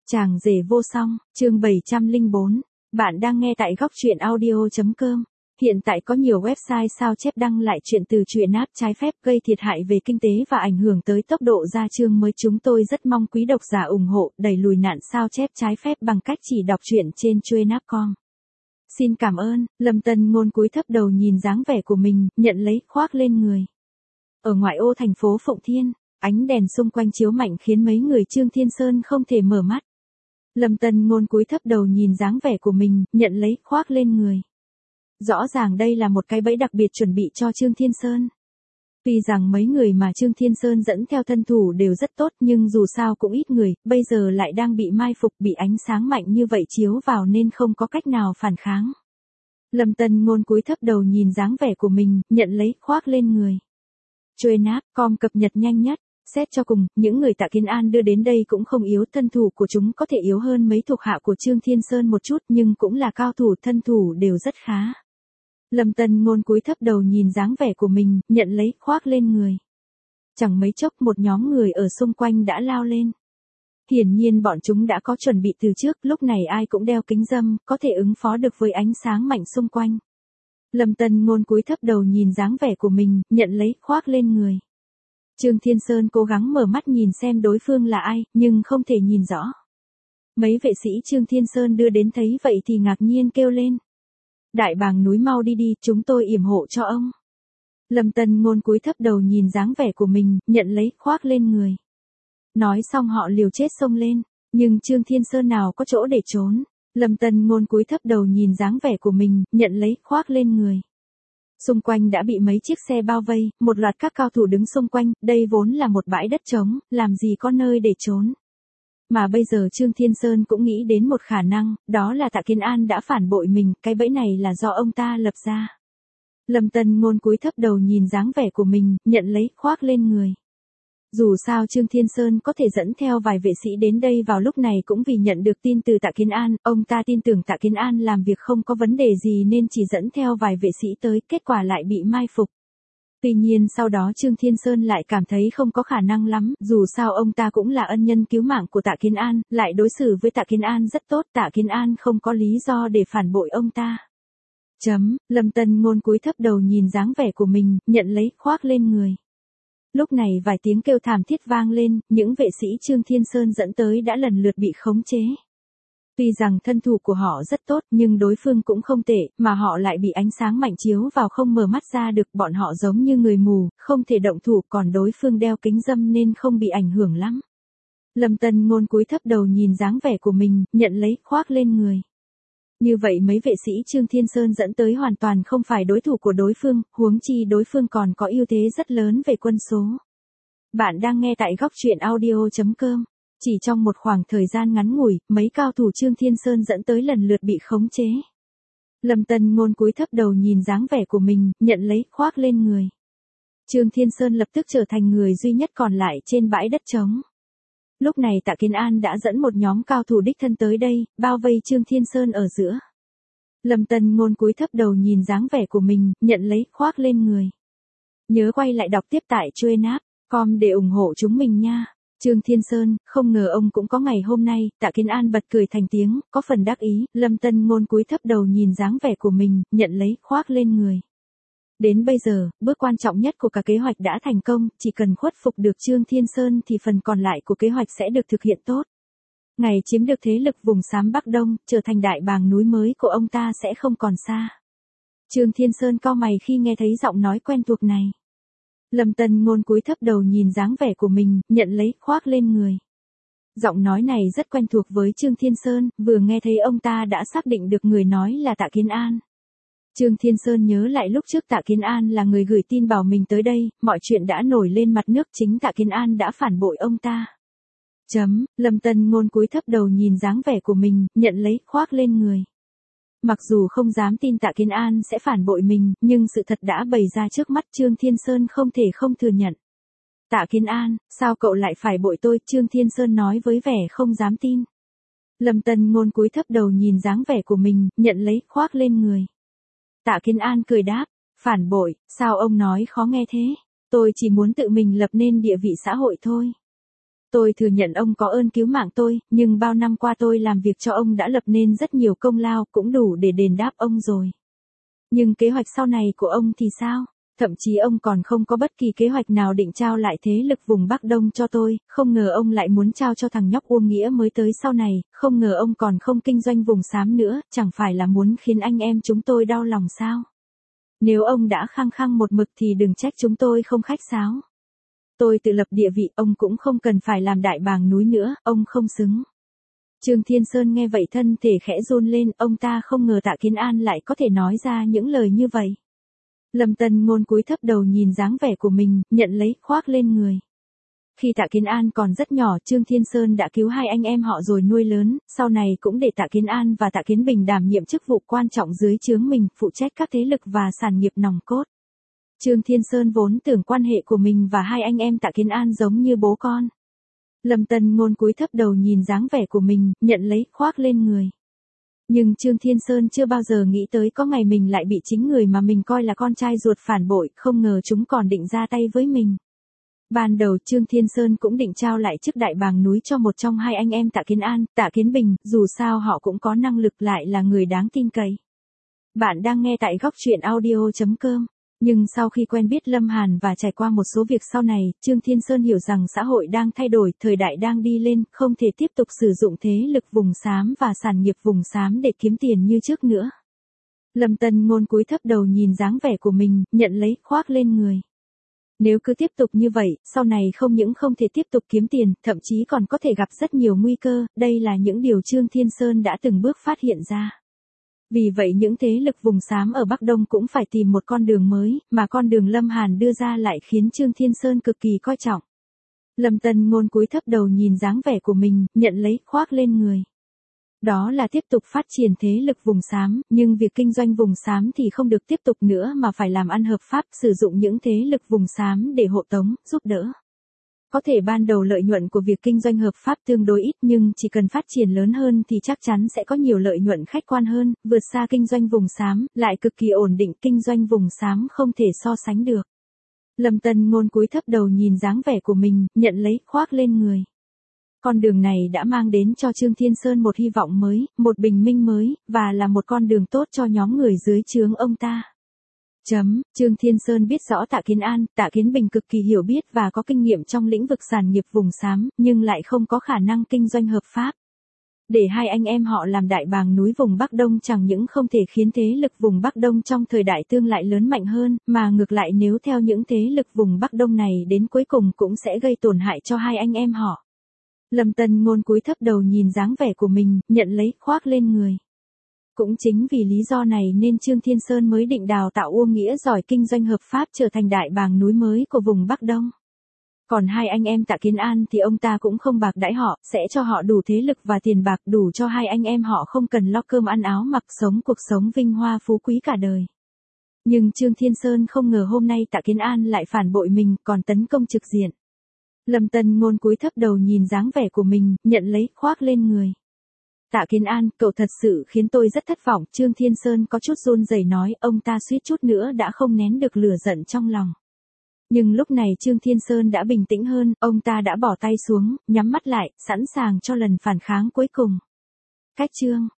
Chàng rể vô song, chương 704. Bạn đang nghe tại góc truyện audio.com. Hiện tại có nhiều website sao chép đăng lại chuyện từ truyện app trái phép gây thiệt hại về kinh tế và ảnh hưởng tới tốc độ ra chương mới. Chúng tôi rất mong quý độc giả ủng hộ đẩy lùi nạn sao chép trái phép bằng cách chỉ đọc truyện trên truyện.com. Xin cảm ơn. Lâm Tân Ngôn cúi thấp đầu nhìn dáng vẻ của mình, nhận lấy khoác lên người. Ở ngoại ô thành phố Phụng Thiên, ánh đèn xung quanh chiếu mạnh khiến mấy người Trương Thiên Sơn không thể mở mắt. Lâm Tân Ngôn cúi thấp đầu nhìn dáng vẻ của mình, nhận lấy khoác lên người. Rõ ràng đây là một cái bẫy đặc biệt chuẩn bị cho Trương Thiên Sơn. Tuy rằng mấy người mà Trương Thiên Sơn dẫn theo thân thủ đều rất tốt nhưng dù sao cũng ít người, bây giờ lại đang bị mai phục, bị ánh sáng mạnh như vậy chiếu vào nên không có cách nào phản kháng. Lâm Tân Ngôn cúi thấp đầu nhìn dáng vẻ của mình, nhận lấy khoác lên người. Truyện.com cập nhật nhanh nhất. Xét cho cùng, những người Tạ Kiến An đưa đến đây cũng không yếu, thân thủ của chúng có thể yếu hơn mấy thuộc hạ của Trương Thiên Sơn một chút nhưng cũng là cao thủ, thân thủ đều rất khá. Lâm Tân Ngôn cúi thấp đầu nhìn dáng vẻ của mình, nhận lấy khoác lên người. Chẳng mấy chốc một nhóm người ở xung quanh đã lao lên. Hiển nhiên bọn chúng đã có chuẩn bị từ trước, lúc này ai cũng đeo kính râm, có thể ứng phó được với ánh sáng mạnh xung quanh. Lâm Tân Ngôn cúi thấp đầu nhìn dáng vẻ của mình, nhận lấy khoác lên người. Trương Thiên Sơn cố gắng mở mắt nhìn xem đối phương là ai, nhưng không thể nhìn rõ. Mấy vệ sĩ Trương Thiên Sơn đưa đến thấy vậy thì ngạc nhiên kêu lên. Đại bàng núi mau đi đi, chúng tôi yểm hộ cho ông. Lâm Tân Ngôn cúi thấp đầu nhìn dáng vẻ của mình, nhận lấy khoác lên người. Nói xong họ liều chết xông lên, nhưng Trương Thiên Sơn nào có chỗ để trốn. Lâm Tân Ngôn cúi thấp đầu nhìn dáng vẻ của mình, nhận lấy khoác lên người. Xung quanh đã bị mấy chiếc xe bao vây, một loạt các cao thủ đứng xung quanh, đây vốn là một bãi đất trống, làm gì có nơi để trốn. Mà bây giờ Trương Thiên Sơn cũng nghĩ đến một khả năng, đó là Tạ Kiến An đã phản bội mình, cái bẫy này là do ông ta lập ra. Lâm Tân Ngôn cúi thấp đầu nhìn dáng vẻ của mình, nhận lấy khoác lên người. Dù sao Trương Thiên Sơn có thể dẫn theo vài vệ sĩ đến đây vào lúc này cũng vì nhận được tin từ Tạ Kiến An, ông ta tin tưởng Tạ Kiến An làm việc không có vấn đề gì nên chỉ dẫn theo vài vệ sĩ tới, kết quả lại bị mai phục. Tuy nhiên sau đó Trương Thiên Sơn lại cảm thấy không có khả năng lắm, dù sao ông ta cũng là ân nhân cứu mạng của Tạ Kiến An, lại đối xử với Tạ Kiến An rất tốt, Tạ Kiến An không có lý do để phản bội ông ta. Lâm Tân Ngôn cúi thấp đầu nhìn dáng vẻ của mình, nhận lấy khoác lên người. Lúc này vài tiếng kêu thảm thiết vang lên, những vệ sĩ Trương Thiên Sơn dẫn tới đã lần lượt bị khống chế. Tuy rằng thân thủ của họ rất tốt nhưng đối phương cũng không tệ, mà họ lại bị ánh sáng mạnh chiếu vào không mở mắt ra được, bọn họ giống như người mù, không thể động thủ, còn đối phương đeo kính râm nên không bị ảnh hưởng lắm. Lâm Tân Ngôn cúi thấp đầu nhìn dáng vẻ của mình, nhận lấy khoác lên người. Như vậy mấy vệ sĩ Trương Thiên Sơn dẫn tới hoàn toàn không phải đối thủ của đối phương, huống chi đối phương còn có ưu thế rất lớn về quân số. Bạn đang nghe tại góc truyện audio.com. Chỉ trong một khoảng thời gian ngắn ngủi, mấy cao thủ Trương Thiên Sơn dẫn tới lần lượt bị khống chế. Lâm Tân Ngôn cúi thấp đầu nhìn dáng vẻ của mình, nhận lấy khoác lên người. Trương Thiên Sơn lập tức trở thành người duy nhất còn lại trên bãi đất trống. Lúc này Tạ Kiến An đã dẫn một nhóm cao thủ đích thân tới đây, bao vây Trương Thiên Sơn ở giữa. Lâm Tân Ngôn cúi thấp đầu nhìn dáng vẻ của mình, nhận lấy khoác lên người. Nhớ quay lại đọc tiếp tại truyện.com để ủng hộ chúng mình nha. Trương Thiên Sơn, không ngờ ông cũng có ngày hôm nay, Tạ Kiến An bật cười thành tiếng, có phần đắc ý, Lâm Tân Ngôn cúi thấp đầu nhìn dáng vẻ của mình, nhận lấy khoác lên người. Đến bây giờ, bước quan trọng nhất của cả kế hoạch đã thành công, chỉ cần khuất phục được Trương Thiên Sơn thì phần còn lại của kế hoạch sẽ được thực hiện tốt. Ngày chiếm được thế lực vùng xám Bắc Đông, trở thành đại bàng núi mới của ông ta sẽ không còn xa. Trương Thiên Sơn cau mày khi nghe thấy giọng nói quen thuộc này. Lâm Tân Ngôn cúi thấp đầu nhìn dáng vẻ của mình, nhận lấy khoác lên người. Giọng nói này rất quen thuộc với Trương Thiên Sơn, vừa nghe thấy ông ta đã xác định được người nói là Tạ Kiến An. Trương Thiên Sơn nhớ lại lúc trước Tạ Kiến An là người gửi tin bảo mình tới đây, mọi chuyện đã nổi lên mặt nước, chính Tạ Kiến An đã phản bội ông ta. Lâm Tân Ngôn cúi thấp đầu nhìn dáng vẻ của mình, nhận lấy khoác lên người. Mặc dù không dám tin Tạ Kiến An sẽ phản bội mình, nhưng sự thật đã bày ra trước mắt, Trương Thiên Sơn không thể không thừa nhận. Tạ Kiến An, sao cậu lại phải bội tôi? Trương Thiên Sơn nói với vẻ không dám tin. Lâm Tân Ngôn cúi thấp đầu nhìn dáng vẻ của mình, nhận lấy khoác lên người. Tạ Kiến An cười đáp, phản bội, sao ông nói khó nghe thế? Tôi chỉ muốn tự mình lập nên địa vị xã hội thôi. Tôi thừa nhận ông có ơn cứu mạng tôi, nhưng bao năm qua tôi làm việc cho ông đã lập nên rất nhiều công lao, cũng đủ để đền đáp ông rồi. Nhưng kế hoạch sau này của ông thì sao? Thậm chí ông còn không có bất kỳ kế hoạch nào định trao lại thế lực vùng Bắc Đông cho tôi, không ngờ ông lại muốn trao cho thằng nhóc Uông Nghĩa mới tới sau này, không ngờ ông còn không kinh doanh vùng xám nữa, chẳng phải là muốn khiến anh em chúng tôi đau lòng sao? Nếu ông đã khăng khăng một mực thì đừng trách chúng tôi không khách sáo. Tôi tự lập địa vị, ông cũng không cần phải làm đại bàng núi nữa, ông không xứng. Trương Thiên Sơn nghe vậy thân thể khẽ run lên, ông ta không ngờ Tạ Kiến An lại có thể nói ra những lời như vậy. Lâm Tân Ngôn cúi thấp đầu nhìn dáng vẻ của mình, nhận lấy, khoác lên người. Khi Tạ Kiến An còn rất nhỏ, Trương Thiên Sơn đã cứu hai anh em họ rồi nuôi lớn, sau này cũng để Tạ Kiến An và Tạ Kiến Bình đảm nhiệm chức vụ quan trọng dưới trướng mình, phụ trách các thế lực và sản nghiệp nòng cốt. Trương Thiên Sơn vốn tưởng quan hệ của mình và hai anh em Tạ Kiến An giống như bố con. Lâm Tân Ngôn cúi thấp đầu nhìn dáng vẻ của mình, nhận lấy, khoác lên người. Nhưng Trương Thiên Sơn chưa bao giờ nghĩ tới có ngày mình lại bị chính người mà mình coi là con trai ruột phản bội, không ngờ chúng còn định ra tay với mình. Ban đầu Trương Thiên Sơn cũng định trao lại chức đại bàng núi cho một trong hai anh em Tạ Kiến An, Tạ Kiến Bình, dù sao họ cũng có năng lực lại là người đáng tin cậy. Bạn đang nghe tại góc truyện audio.com. Nhưng sau khi quen biết Lâm Hàn và trải qua một số việc sau này, Trương Thiên Sơn hiểu rằng xã hội đang thay đổi, thời đại đang đi lên, không thể tiếp tục sử dụng thế lực vùng xám và sản nghiệp vùng xám để kiếm tiền như trước nữa. Lâm Tân Ngôn cúi thấp đầu nhìn dáng vẻ của mình, nhận lấy, khoác lên người. Nếu cứ tiếp tục như vậy, sau này không những không thể tiếp tục kiếm tiền, thậm chí còn có thể gặp rất nhiều nguy cơ, đây là những điều Trương Thiên Sơn đã từng bước phát hiện ra. Vì vậy những thế lực vùng xám ở Bắc Đông cũng phải tìm một con đường mới, mà con đường Lâm Hàn đưa ra lại khiến Trương Thiên Sơn cực kỳ coi trọng. Lâm Tân Ngôn cúi thấp đầu nhìn dáng vẻ của mình, nhận lấy, khoác lên người. Đó là tiếp tục phát triển thế lực vùng xám, nhưng việc kinh doanh vùng xám thì không được tiếp tục nữa mà phải làm ăn hợp pháp, sử dụng những thế lực vùng xám để hộ tống, giúp đỡ. Có thể ban đầu lợi nhuận của việc kinh doanh hợp pháp tương đối ít, nhưng chỉ cần phát triển lớn hơn thì chắc chắn sẽ có nhiều lợi nhuận khách quan hơn, vượt xa kinh doanh vùng xám, lại cực kỳ ổn định, kinh doanh vùng xám không thể so sánh được. Lâm Tân Ngôn cúi thấp đầu nhìn dáng vẻ của mình, nhận lấy, khoác lên người. Con đường này đã mang đến cho Trương Thiên Sơn một hy vọng mới, một bình minh mới, và là một con đường tốt cho nhóm người dưới trướng ông ta. Trương Thiên Sơn biết rõ Tạ Kiến An, Tạ Kiến Bình cực kỳ hiểu biết và có kinh nghiệm trong lĩnh vực sản nghiệp vùng xám, nhưng lại không có khả năng kinh doanh hợp pháp. Để hai anh em họ làm đại bàng núi vùng Bắc Đông chẳng những không thể khiến thế lực vùng Bắc Đông trong thời đại tương lại lớn mạnh hơn, mà ngược lại nếu theo những thế lực vùng Bắc Đông này đến cuối cùng cũng sẽ gây tổn hại cho hai anh em họ. Lâm Tân Ngôn cúi thấp đầu nhìn dáng vẻ của mình, nhận lấy, khoác lên người. Cũng chính vì lý do này nên Trương Thiên Sơn mới định đào tạo Uông Nghĩa giỏi kinh doanh hợp pháp trở thành đại bàng núi mới của vùng Bắc Đông. Còn hai anh em Tạ Kiến An thì ông ta cũng không bạc đãi họ, sẽ cho họ đủ thế lực và tiền bạc đủ cho hai anh em họ không cần lo cơm ăn áo mặc, sống cuộc sống vinh hoa phú quý cả đời. Nhưng Trương Thiên Sơn không ngờ hôm nay Tạ Kiến An lại phản bội mình, còn tấn công trực diện. Lâm Tân Ngôn cúi thấp đầu nhìn dáng vẻ của mình, nhận lấy, khoác lên người. Tạ Kiến An, cậu thật sự khiến tôi rất thất vọng, Trương Thiên Sơn có chút run rẩy nói, ông ta suýt chút nữa đã không nén được lửa giận trong lòng. Nhưng lúc này Trương Thiên Sơn đã bình tĩnh hơn, ông ta đã bỏ tay xuống, nhắm mắt lại, sẵn sàng cho lần phản kháng cuối cùng. Cách chương